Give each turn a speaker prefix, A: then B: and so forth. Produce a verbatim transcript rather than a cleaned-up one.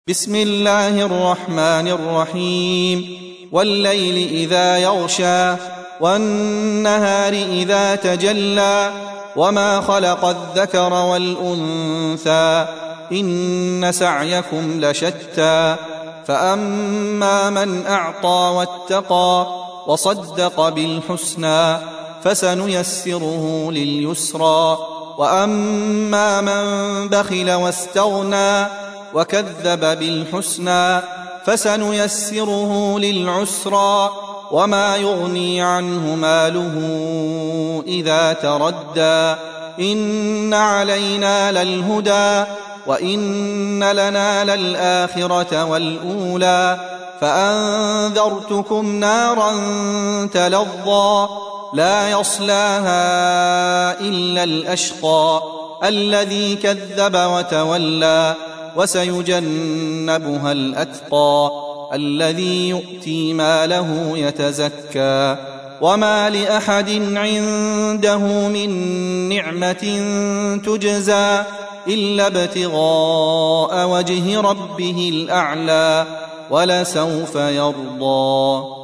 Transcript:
A: بسم الله الرحمن الرحيم والليل إذا يغشى والنهار إذا تجلى وما خلق الذكر والأنثى إن سعيكم لشتى فأما من أعطى واتقى وصدق بالحسنى فسنيسره لليسرى وأما من بخل واستغنى وكذب بالحسنى فسنيسره للعسرى وما يغني عنه ماله إذا تردى إن علينا للهدى وإن لنا للآخرة والأولى فأنذرتكم نارا تلظى لا يصلاها إلا الأشقى الذي كذب وتولى وسيجنبها الأتقى الذي يؤتي ماله يتزكى وما لأحد عنده من نعمة تجزى إلا ابتغاء وجه ربه الأعلى ولسوف يرضى.